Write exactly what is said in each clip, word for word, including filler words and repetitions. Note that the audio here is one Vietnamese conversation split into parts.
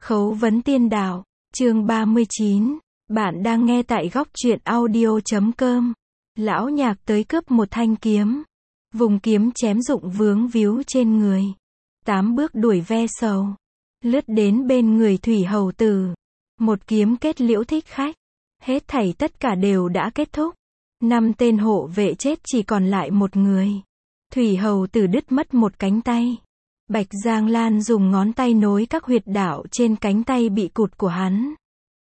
Khấu vấn tiên đạo, chương ba mươi chín. Bạn đang nghe tại góc truyện audio chấm com. Lão Nhạc tới cướp một thanh kiếm. Vùng kiếm chém rụng vướng víu trên người. Tám bước đuổi ve sầu. Lướt đến bên người Thủy Hầu Tử. Một kiếm kết liễu thích khách. Hết thảy tất cả đều đã kết thúc. Năm tên hộ vệ chết, chỉ còn lại một người. Thủy Hầu Tử đứt mất một cánh tay. Bạch Giang Lan dùng ngón tay nối các huyệt đạo trên cánh tay bị cụt của hắn.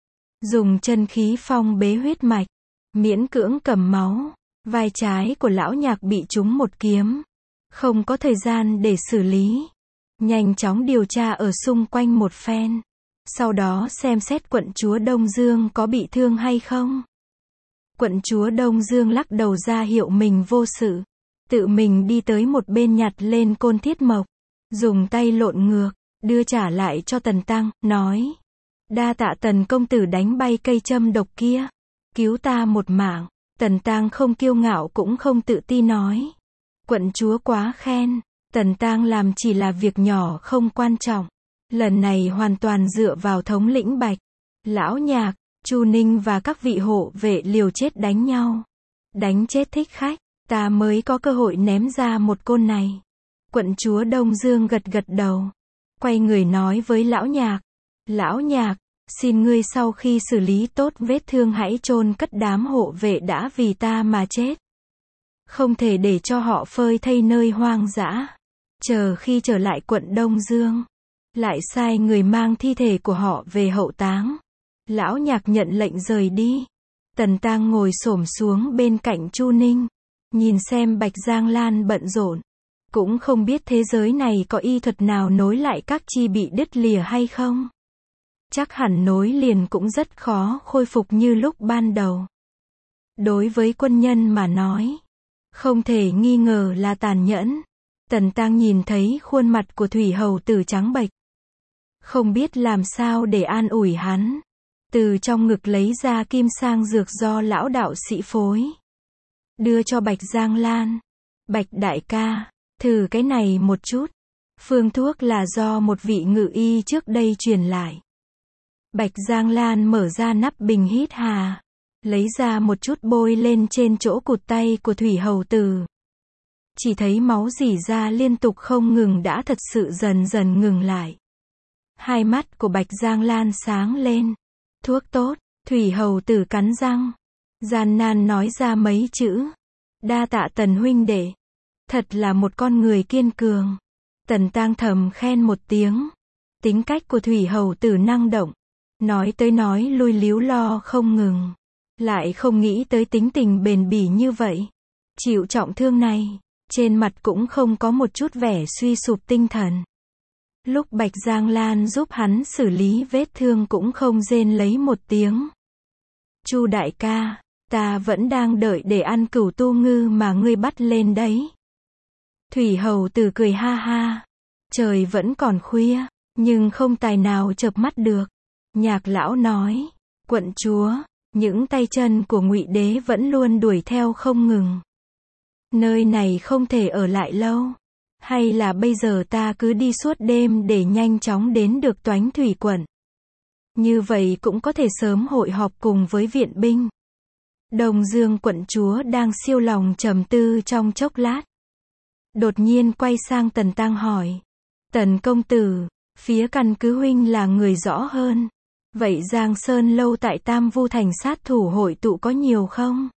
Dùng chân khí phong bế huyết mạch. Miễn cưỡng cầm máu. Vai trái của Lão Nhạc bị trúng một kiếm. Không có thời gian để xử lý. Nhanh chóng điều tra ở xung quanh một phen. Sau đó xem xét quận chúa Đông Dương có bị thương hay không. Quận chúa Đông Dương lắc đầu ra hiệu mình vô sự. Tự mình đi tới một bên nhặt lên côn thiết mộc. Dùng tay lộn ngược, đưa trả lại cho Tần Tăng, nói. Đa tạ Tần công tử đánh bay cây châm độc kia. Cứu ta một mạng. Tần Tăng không kiêu ngạo cũng không tự ti nói. Quận chúa quá khen. Tần Tăng làm chỉ là việc nhỏ không quan trọng. Lần này hoàn toàn dựa vào thống lĩnh Bạch, Lão Nhạc, Chu Ninh và các vị hộ vệ liều chết đánh nhau. Đánh chết thích khách, ta mới có cơ hội ném ra một côn này. Quận chúa Đông Dương gật gật đầu. Quay người nói với Lão Nhạc. Lão Nhạc, xin ngươi sau khi xử lý tốt vết thương hãy chôn cất đám hộ vệ đã vì ta mà chết. Không thể để cho họ phơi thây nơi hoang dã. Chờ khi trở lại quận Đông Dương, lại sai người mang thi thể của họ về hậu táng. Lão Nhạc nhận lệnh rời đi. Tần Tăng ngồi xổm xuống bên cạnh Chu Ninh. Nhìn xem Bạch Giang Lan bận rộn. Cũng không biết thế giới này có y thuật nào nối lại các chi bị đứt lìa hay không. Chắc hẳn nối liền cũng rất khó khôi phục như lúc ban đầu. Đối với quân nhân mà nói, không thể nghi ngờ là tàn nhẫn. Tần Tăng nhìn thấy khuôn mặt của Thủy Hầu Tử trắng bệch. Không biết làm sao để an ủi hắn. Từ trong ngực lấy ra kim sang dược do lão đạo sĩ phối. Đưa cho Bạch Giang Lan. Bạch đại ca, thử cái này một chút. Phương thuốc là do một vị ngự y trước đây truyền lại. Bạch Giang Lan mở ra nắp bình hít hà. Lấy ra một chút bôi lên trên chỗ cụt tay của Thủy Hầu Tử. Chỉ thấy máu rỉ ra liên tục không ngừng đã thật sự dần dần ngừng lại. Hai mắt của Bạch Giang Lan sáng lên. Thuốc tốt. Thủy Hầu Tử cắn răng. Gian nan nói ra mấy chữ. Đa tạ Tần huynh đệ. Thật là một con người kiên cường. Tần Tăng thầm khen một tiếng. Tính cách của Thủy Hầu Tử năng động. Nói tới nói lui líu lo không ngừng. Lại không nghĩ tới tính tình bền bỉ như vậy. Chịu trọng thương này. Trên mặt cũng không có một chút vẻ suy sụp tinh thần. Lúc Bạch Giang Lan giúp hắn xử lý vết thương cũng không rên lấy một tiếng. Chu đại ca, ta vẫn đang đợi để ăn cửu tu ngư mà ngươi bắt lên đấy. Thủy Hầu Tử cười ha ha. Trời vẫn còn khuya, nhưng không tài nào chợp mắt được. Nhạc lão nói, quận chúa, những tay chân của Ngụy Đế vẫn luôn đuổi theo không ngừng. Nơi này không thể ở lại lâu. Hay là bây giờ ta cứ đi suốt đêm để nhanh chóng đến được Toánh Thủy quận. Như vậy cũng có thể sớm hội họp cùng với viện binh. Đông Dương quận chúa đang siêu lòng trầm tư trong chốc lát. Đột nhiên quay sang Tần Tăng hỏi. Tần công tử, phía căn cứ huynh là người rõ hơn. Vậy Giang Sơn lâu tại Tam Vu thành sát thủ hội tụ có nhiều không?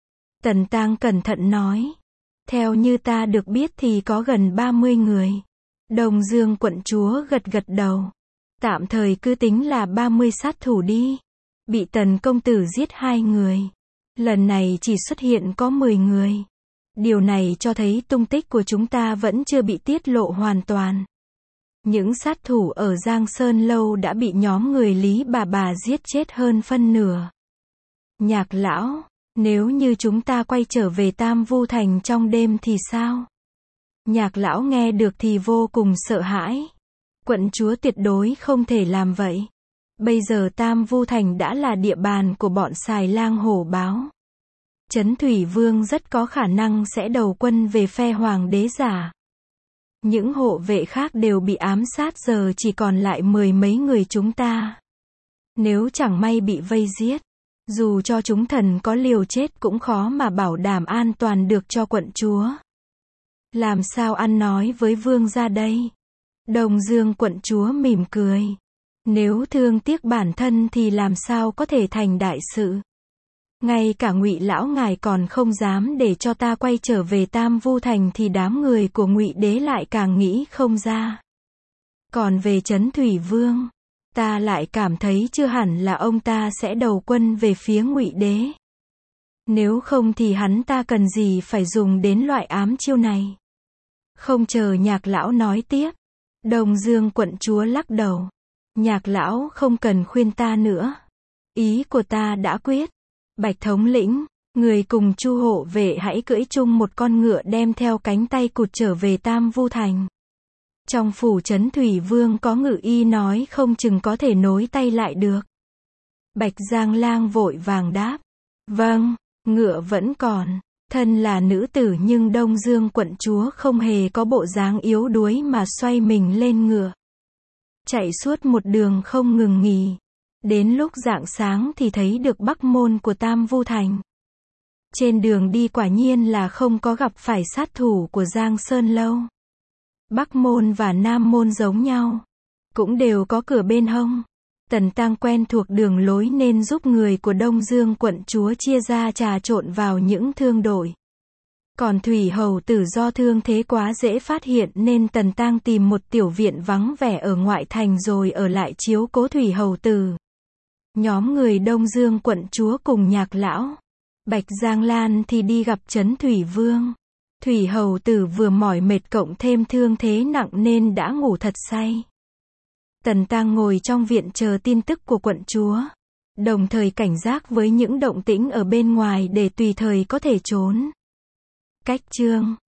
Tần Tăng cẩn thận nói. Theo như ta được biết thì có gần ba mươi người. Đông Dương quận chúa gật gật đầu. Tạm thời cứ tính là ba mươi sát thủ đi. Bị Tần công tử giết hai người. Lần này chỉ xuất hiện có mười người. Điều này cho thấy tung tích của chúng ta vẫn chưa bị tiết lộ hoàn toàn. Những sát thủ ở Giang Sơn lâu đã bị nhóm người Lý bà bà giết chết hơn phân nửa. Nhạc lão, nếu như chúng ta quay trở về Tam Vu thành trong đêm thì sao? Nhạc lão nghe được thì vô cùng sợ hãi. Quận chúa tuyệt đối không thể làm vậy. Bây giờ Tam Vu thành đã là địa bàn của bọn xài lang hổ báo. Trấn Thủy Vương rất có khả năng sẽ đầu quân về phe hoàng đế giả. Những hộ vệ khác đều bị ám sát, giờ chỉ còn lại mười mấy người chúng ta. Nếu chẳng may bị vây giết, dù cho chúng thần có liều chết cũng khó mà bảo đảm an toàn được cho quận chúa. Làm sao ăn nói với vương gia đây? Đông Dương quận chúa mỉm cười. Nếu thương tiếc bản thân thì làm sao có thể thành đại sự. Ngay cả Ngụy lão ngài còn không dám để cho ta quay trở về Tam Vu Thành thì đám người của Ngụy đế lại càng nghĩ không ra. Còn về Trấn Thủy Vương, ta lại cảm thấy chưa hẳn là ông ta sẽ đầu quân về phía Ngụy đế. Nếu không thì hắn ta cần gì phải dùng đến loại ám chiêu này. Không chờ Nhạc lão nói tiếp, Đông Dương quận chúa lắc đầu. Nhạc lão không cần khuyên ta nữa. Ý của ta đã quyết. Bạch thống lĩnh, người cùng Chu hộ vệ hãy cưỡi chung một con ngựa đem theo cánh tay cụt trở về Tam Vu Thành. Trong phủ Trấn Thủy Vương có ngự y nói không chừng có thể nối tay lại được. Bạch Giang Lang vội vàng đáp. Vâng, ngựa vẫn còn. Thân là nữ tử nhưng Đông Dương quận chúa không hề có bộ dáng yếu đuối mà xoay mình lên ngựa. Chạy suốt một đường không ngừng nghỉ. Đến lúc rạng sáng thì thấy được Bắc môn của Tam Vu Thành. Trên đường đi quả nhiên là không có gặp phải sát thủ của Giang Sơn Lâu. Bắc môn và Nam môn giống nhau, cũng đều có cửa bên hông. Tần Tăng quen thuộc đường lối nên giúp người của Đông Dương quận chúa chia ra trà trộn vào những thương đội. Còn Thủy hầu tử do thương thế quá dễ phát hiện nên Tần Tăng tìm một tiểu viện vắng vẻ ở ngoại thành rồi ở lại chiếu cố Thủy hầu tử. Nhóm người Đông Dương quận chúa cùng Nhạc lão, Bạch Giang Lan thì đi gặp Trấn Thủy Vương. Thủy hầu tử vừa mỏi mệt cộng thêm thương thế nặng nên đã ngủ thật say. Tần Tăng ngồi trong viện chờ tin tức của quận chúa, đồng thời cảnh giác với những động tĩnh ở bên ngoài để tùy thời có thể trốn. Cách chương